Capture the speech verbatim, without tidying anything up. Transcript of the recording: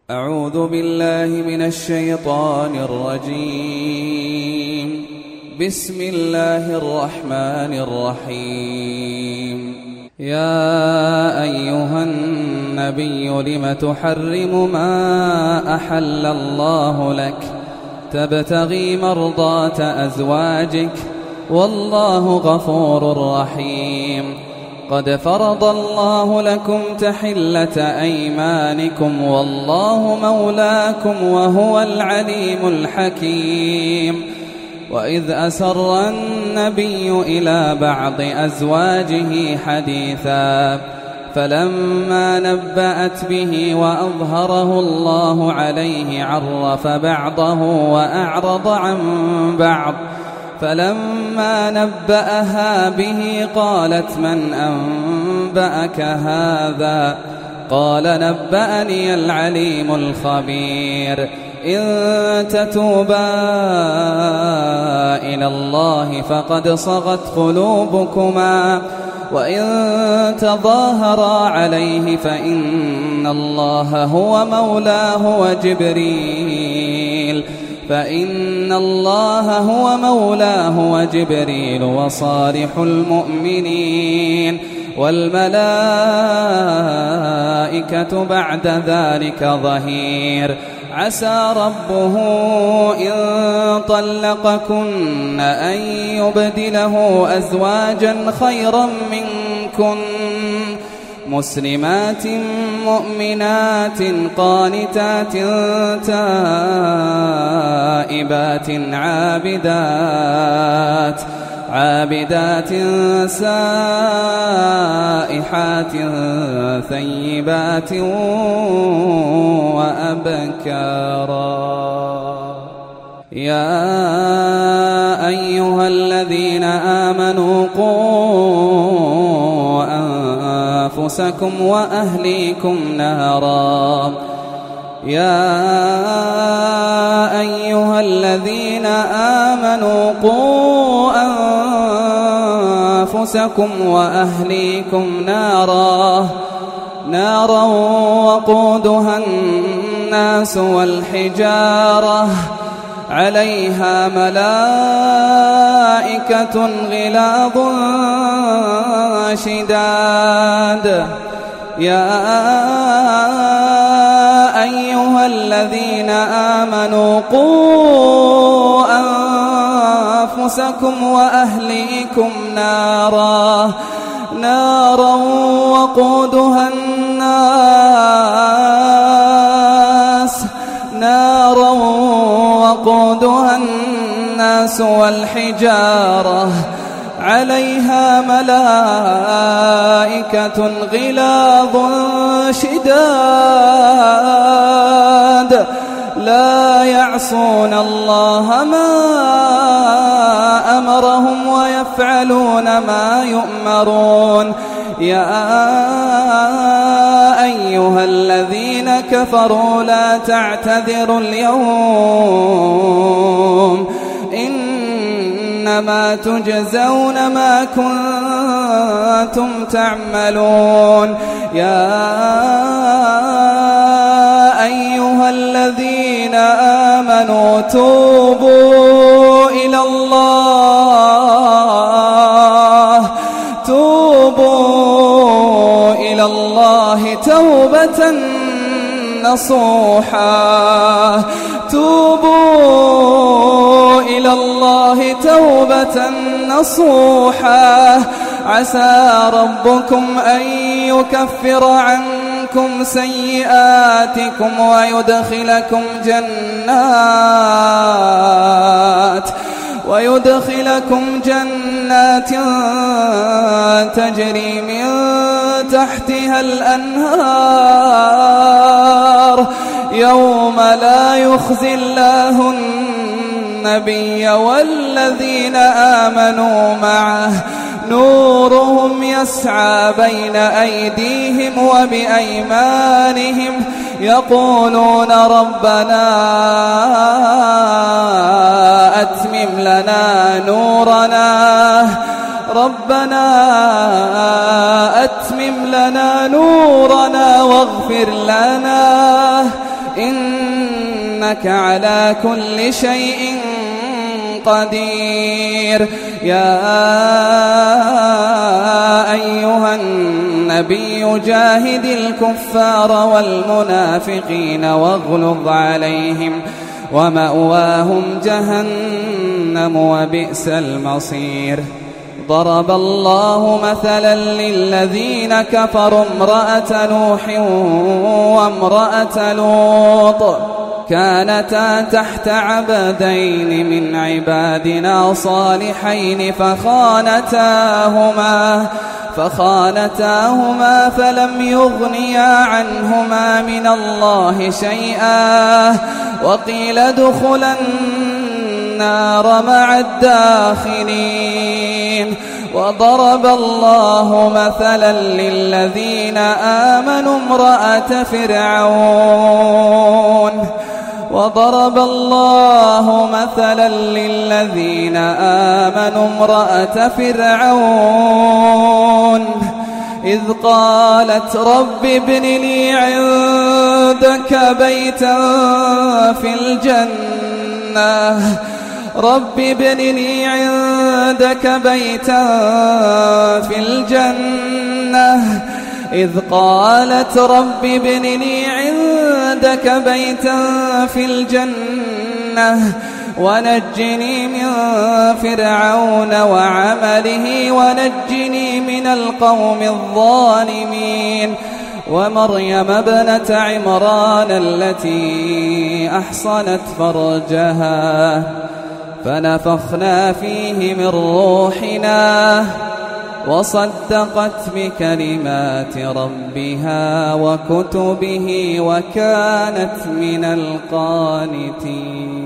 أعوذ بالله من الشيطان الرجيم. بسم الله الرحمن الرحيم. يا أيها النبي لم تحرم ما أحل الله لك تبتغي مرضات أزواجك والله غفور رحيم. قد فرض الله لكم تحلة أيمانكم والله مولاكم وهو العليم الحكيم. وإذ أسر النبي إلى بعض أزواجه حديثا فلما نبأت به وأظهره الله عليه عرف بعضه وأعرض عن بعض. فلما نبأها به قالت من أنبأك هذا؟ قال نبأني العليم الخبير. إن تتوبا إلى الله فقد صغت قلوبكما وإن تظاهرا عليه فإن الله هو مولاه وجبريل فإن الله هو مولاه وجبريل وصالح المؤمنين والملائكة بعد ذلك ظهير. عسى ربه إن طلقكن أن يبدله أزواجا خيرا منكن مسلمات مؤمنات قانتات تائبات عابدات عابدات سائحات ثيبات وأبكارا. يا أيها الذين آمنوا قوا أنفسكم وأهليكم نارا يا أيها الذين آمنوا قوا أنفسكم وأهليكم نارا نارا وقودها الناس والحجارة عليها ملائكة غلاظ شداد. يا أيها الذين آمنوا قوا أنفسكم وأهليكم نارا نارا وقودها الناس نارا وقودها الناس والحجارة عليها ملائكة غلاظ شداد لا يعصون الله ما أمرهم ويفعلون ما يؤمرون. يا أيها الذين كفروا لا تعتذروا اليوم إنما تجزون ما كنتم تعملون. يا أيها الذين آمنوا توبوا إلى الله توبوا إلى الله توبة نصوحا توبوا إلى الله توبة نصوحا. عسى ربكم أن يكفر عنكم سيئاتكم ويدخلكم جنات ويدخلكم جنات تجري من تحتها الأنهار يوم لا يخزي الله النبي والذين آمنوا معه نورهم يسعى بين أيديهم وبأيمانهم يقولون ربنا أتمم لنا نورنا ربنا أتمم لنا نورنا واغفر لنا إنك على كل شيء قدير. يا أيها النبي جاهد الكفار والمنافقين واغلظ عليهم ومأواهم جهنم وبئس المصير. ضرب الله مثلا للذين كفروا امرأة نوح وامرأة لوط كانتا تحت عبدين من عبادنا صالحين فخانتاهما فخانتاهما فلم يغنيا عنهما من الله شيئا وقيل ادخلا النار مع الداخلين. وضرب الله مثلا للذين آمنوا امرأة فرعون وضرب الله مثلا للذين آمنوا امرأة فرعون إذ قالت رب ابن لي عندك بيتا في الجنة رب ابن لي عندك بيتا في الجنة إذ قالت رب ابن لي عندك بيتا في الجنة ونجني من فرعون وعمله ونجني من القوم الظالمين. ومريم ابنة عمران التي أحصنت فرجها فنفخنا فيه من روحنا وصدقت بكلمات ربها وكتبه وكانت من القانتين.